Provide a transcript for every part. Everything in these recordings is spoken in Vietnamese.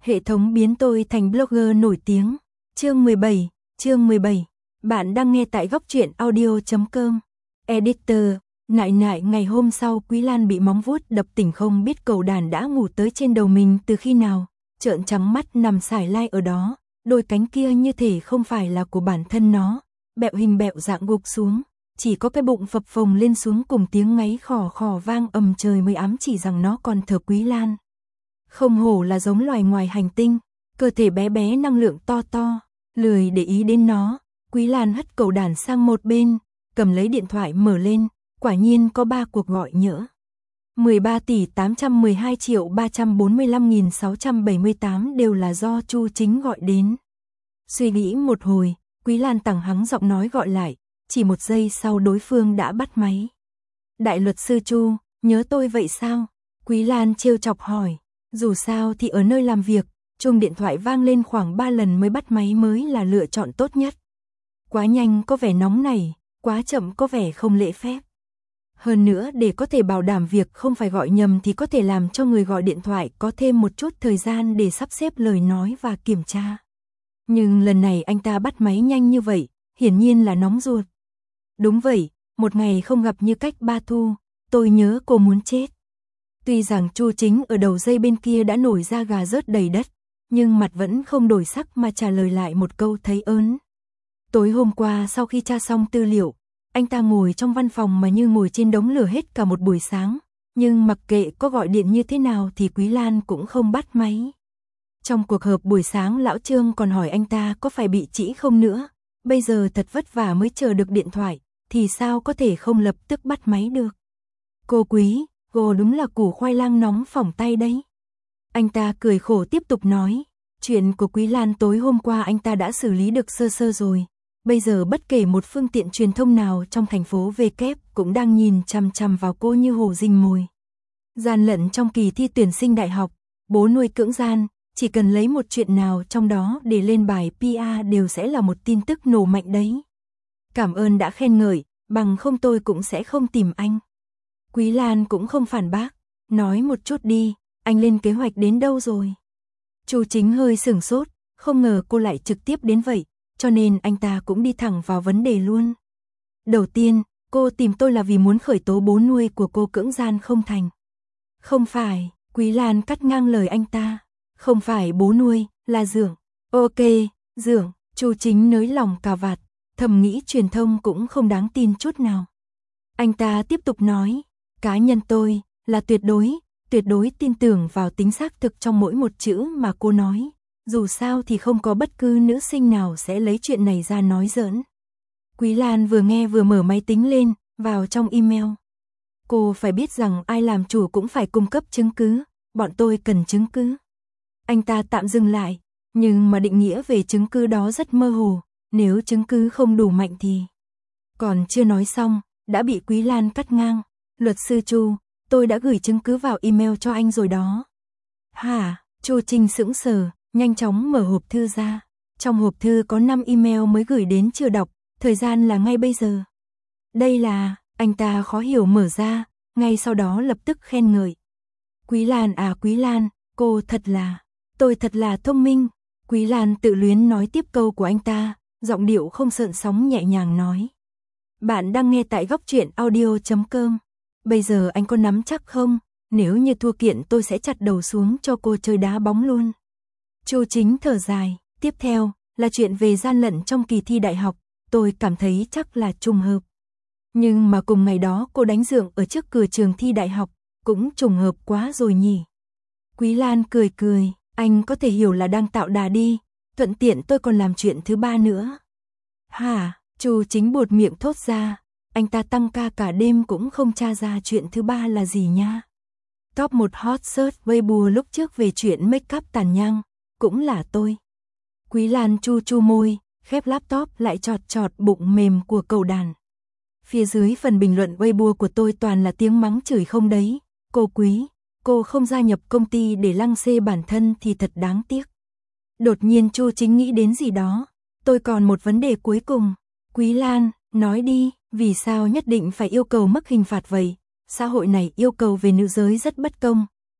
Hệ thống biến tôi thành blogger nổi tiếng. Chương 17. Bạn đang nghe tại góc truyện audio.com. Editor, nại ngày hôm sau Quý Lan bị móng vuốt đập tỉnh không biết cầu đàn đã ngủ tới trên đầu mình từ khi nào, trợn trắng mắt nằm sải lai ở đó, đôi cánh kia như thể không phải là của bản thân nó, bẹo hình bẹo dạng gục xuống, chỉ có cái bụng phập phồng lên xuống cùng tiếng ngáy khò khò vang ầm trời mới ám chỉ rằng nó còn thở. Quý Lan không hổ là giống loài ngoài hành tinh, cơ thể bé bé năng lượng to to, lười để ý đến nó. Quý Lan hất cầu đàn sang một bên, cầm lấy điện thoại mở lên, quả nhiên có 3 cuộc gọi nhỡ. 13.812.345.678 đều là do Chu Chính gọi đến. Suy nghĩ một hồi, Quý Lan tằng hắng giọng nói gọi lại, chỉ 1 giây sau đối phương đã bắt máy. Đại luật sư Chu, nhớ tôi vậy sao? Quý Lan trêu chọc hỏi, dù sao thì ở nơi làm việc, chuông điện thoại vang lên khoảng 3 lần mới bắt máy mới là lựa chọn tốt nhất. Quá nhanh có vẻ nóng nảy, quá chậm có vẻ không lễ phép. Hơn nữa để có thể bảo đảm việc không phải gọi nhầm thì có thể làm cho người gọi điện thoại có thêm một chút thời gian để sắp xếp lời nói và kiểm tra. Nhưng lần này anh ta bắt máy nhanh như vậy, hiển nhiên là nóng ruột. Đúng vậy, một ngày không gặp như cách 3 thu, tôi nhớ cô muốn chết. Tuy rằng Chu Chính ở đầu dây bên kia đã nổi da gà rớt đầy đất, nhưng mặt vẫn không đổi sắc mà trả lời lại một câu thấy ớn. Tối hôm qua sau khi tra xong tư liệu, anh ta ngồi trong văn phòng mà như ngồi trên đống lửa hết cả một buổi sáng, nhưng mặc kệ có gọi điện như thế nào thì Quý Lan cũng không bắt máy. Trong cuộc họp buổi sáng lão Trương còn hỏi anh ta có phải bị trĩ không nữa, bây giờ thật vất vả mới chờ được điện thoại, thì sao có thể không lập tức bắt máy được. Cô Quý, cô đúng là củ khoai lang nóng phỏng tay đấy. Anh ta cười khổ tiếp tục nói, chuyện của Quý Lan tối hôm qua anh ta đã xử lý được sơ sơ rồi. Bây giờ bất kể một phương tiện truyền thông nào trong thành phố V kép cũng đang nhìn chằm chằm vào cô như hổ rình mồi. Gian lận trong kỳ thi tuyển sinh đại học, bố nuôi cưỡng gian, chỉ cần lấy một chuyện nào trong đó để lên bài PR đều sẽ là một tin tức nổ mạnh đấy. Cảm ơn đã khen ngợi, bằng không tôi cũng sẽ không tìm anh. Quý Lan cũng không phản bác, nói một chút đi, anh lên kế hoạch đến đâu rồi? Chu Chính hơi sửng sốt, không ngờ cô lại trực tiếp đến vậy, cho nên anh ta cũng đi thẳng vào vấn đề luôn. Đầu tiên, cô tìm tôi là vì muốn khởi tố bố nuôi của cô cưỡng gian không thành. Không phải, Quý Lan cắt ngang lời anh ta. Không phải bố nuôi, là Dượng. Ok, Dượng, Chu Chính nới lòng cà vạt, thầm nghĩ truyền thông cũng không đáng tin chút nào. Anh ta tiếp tục nói, cá nhân tôi là tuyệt đối tin tưởng vào tính xác thực trong mỗi một chữ mà cô nói. Dù sao thì không có bất cứ nữ sinh nào sẽ lấy chuyện này ra nói giỡn. Quý Lan vừa nghe vừa mở máy tính lên, vào trong email. Cô phải biết rằng ai làm chủ cũng phải cung cấp chứng cứ, bọn tôi cần chứng cứ. Anh ta tạm dừng lại, nhưng mà định nghĩa về chứng cứ đó rất mơ hồ, nếu chứng cứ không đủ mạnh thì... Còn chưa nói xong, đã bị Quý Lan cắt ngang. Luật sư Chu, tôi đã gửi chứng cứ vào email cho anh rồi đó. Hả? Chu Trinh sững sờ, nhanh chóng mở hộp thư ra. Trong hộp thư có 5 email mới gửi đến chưa đọc, thời gian là ngay bây giờ. Đây là, anh ta khó hiểu mở ra, ngay sau đó lập tức khen ngợi. Quý Lan à Quý Lan, tôi thật là thông minh. Quý Lan tự luyến nói tiếp câu của anh ta, giọng điệu không sợn sóng nhẹ nhàng nói. Bạn đang nghe tại góc truyện audio.com. Bây giờ anh có nắm chắc không? Nếu như thua kiện tôi sẽ chặt đầu xuống cho cô chơi đá bóng luôn. Chu Chính thở dài, tiếp theo là chuyện về gian lận trong kỳ thi đại học, tôi cảm thấy chắc là trùng hợp. Nhưng mà cùng ngày đó cô đánh Dượng ở trước cửa trường thi đại học, cũng trùng hợp quá rồi nhỉ. Quý Lan cười, anh có thể hiểu là đang tạo đà đi, thuận tiện tôi còn làm chuyện thứ 3 nữa. Hả? Chu Chính buột miệng thốt ra, anh ta tăng ca cả đêm cũng không tra ra chuyện thứ 3 là gì nha. Top 1 hot search Weibo lúc trước về chuyện make up tàn nhang, cũng là tôi. Quý Lan chu môi, khép laptop lại chọt bụng mềm của cầu đàn. Phía dưới phần bình luận Weibo của tôi toàn là tiếng mắng chửi không đấy. Cô Quý, cô không gia nhập công ty để lăng xê bản thân thì thật đáng tiếc. Đột nhiên Chu Chính nghĩ đến gì đó. Tôi còn một vấn đề cuối cùng. Quý Lan, nói đi, vì sao nhất định phải yêu cầu mức hình phạt vậy? Xã hội này yêu cầu về nữ giới rất bất công.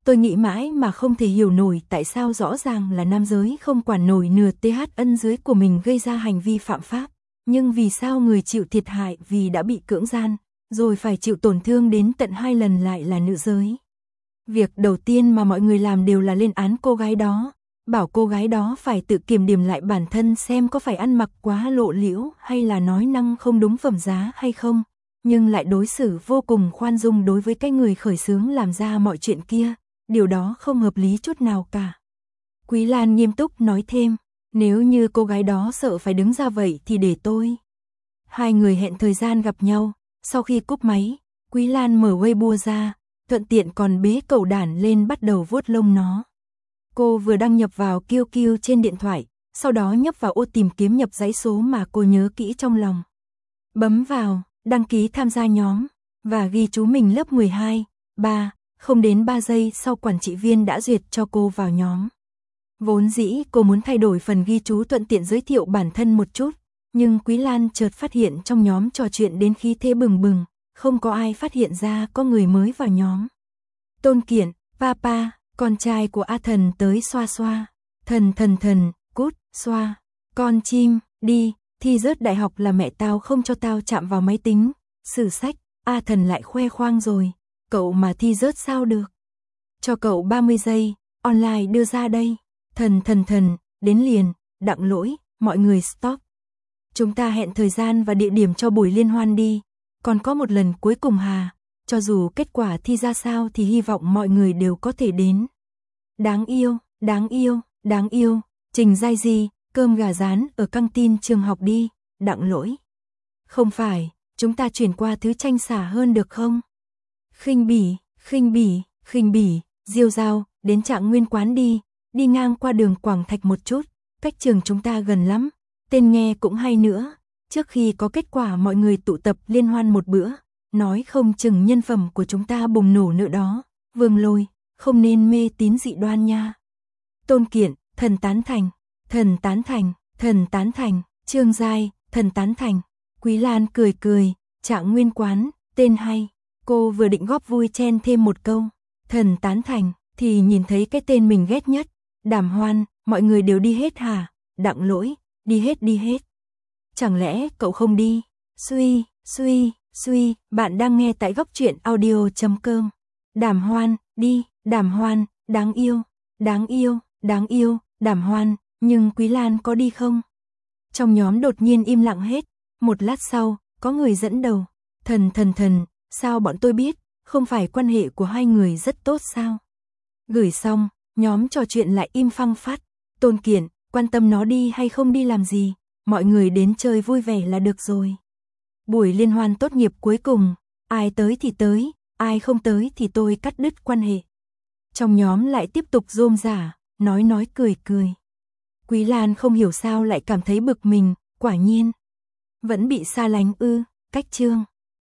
Tôi nghĩ mãi mà không thể hiểu nổi tại sao rõ ràng là nam giới không quản nổi nửa TH ân dưới của mình gây ra hành vi phạm pháp, nhưng vì sao người chịu thiệt hại vì đã bị cưỡng gian, rồi phải chịu tổn thương đến tận 2 lần lại là nữ giới. Việc đầu tiên mà mọi người làm đều là lên án cô gái đó, bảo cô gái đó phải tự kiểm điểm lại bản thân xem có phải ăn mặc quá lộ liễu hay là nói năng không đúng phẩm giá hay không, nhưng lại đối xử vô cùng khoan dung đối với cái người khởi xướng làm ra mọi chuyện kia, điều đó không hợp lý chút nào cả. Quý Lan nghiêm túc nói thêm, nếu như cô gái đó sợ phải đứng ra vậy thì để tôi. Hai người hẹn thời gian gặp nhau, sau khi cúp máy, Quý Lan mở Weibo ra, thuận tiện còn bế cẩu đản lên bắt đầu vuốt lông nó. Cô vừa đăng nhập vào QQ trên điện thoại, sau đó nhấp vào ô tìm kiếm nhập dãy số mà cô nhớ kỹ trong lòng. Bấm vào, đăng ký tham gia nhóm, và ghi chú mình lớp 12, 3, không đến 3 giây sau quản trị viên đã duyệt cho cô vào nhóm. Vốn dĩ cô muốn thay đổi phần ghi chú thuận tiện giới thiệu bản thân một chút, nhưng Quý Lan chợt phát hiện trong nhóm trò chuyện đến khí thế bừng bừng, không có ai phát hiện ra có người mới vào nhóm. Tôn Kiện, Papa, con trai của A Thần tới xoa xoa. Thần, cút, xoa. Con chim, đi, thi rớt đại học là mẹ tao không cho tao chạm vào máy tính. Sử sách, A Thần lại khoe khoang rồi. Cậu mà thi rớt sao được? Cho cậu 30 giây, online đưa ra đây. Thần, đến liền, Đặng Lỗi, mọi người stop. Chúng ta hẹn thời gian và địa điểm cho buổi liên hoan đi. Còn có một lần cuối cùng Hà, cho dù kết quả thi ra sao thì hy vọng mọi người đều có thể đến. Đáng yêu, Trình Giai Di, cơm gà rán ở căng tin trường học đi, Đặng Lỗi. Không phải, chúng ta chuyển qua thứ tranh xả hơn được không? Khinh bỉ, Diêu Giao, đến Trạng Nguyên quán đi ngang qua đường Quảng Thạch một chút, cách trường chúng ta gần lắm, tên nghe cũng hay nữa. Trước khi có kết quả mọi người tụ tập liên hoan một bữa, nói không chừng nhân phẩm của chúng ta bùng nổ nữa đó. Vương Lôi, không nên mê tín dị đoan nha. Tôn Kiện, thần tán thành, Trương Giai, thần tán thành. Quý Lan cười, Trạng Nguyên quán, tên hay. Cô vừa định góp vui chen thêm một câu, thần tán thành, thì nhìn thấy cái tên mình ghét nhất. Đàm Hoan, mọi người đều đi hết hả? Đặng Lỗi, đi hết. Chẳng lẽ cậu không đi? Suy, bạn đang nghe tại góc truyện audio.com. Đàm Hoan, đi, Đàm Hoan, đáng yêu, Đàm Hoan, nhưng Quý Lan có đi không? Trong nhóm đột nhiên im lặng hết, một lát sau, có người dẫn đầu. Thần, sao bọn tôi biết, không phải quan hệ của hai người rất tốt sao? Gửi xong, nhóm trò chuyện lại im phăng phát. Tôn Kiện, quan tâm nó đi hay không đi làm gì, mọi người đến chơi vui vẻ là được rồi. Buổi liên hoan tốt nghiệp cuối cùng, ai tới thì tới, ai không tới thì tôi cắt đứt quan hệ. Trong nhóm lại tiếp tục rôm rả, nói cười. Quý Lan không hiểu sao lại cảm thấy bực mình, quả nhiên. Vẫn bị xa lánh ư, cách chương.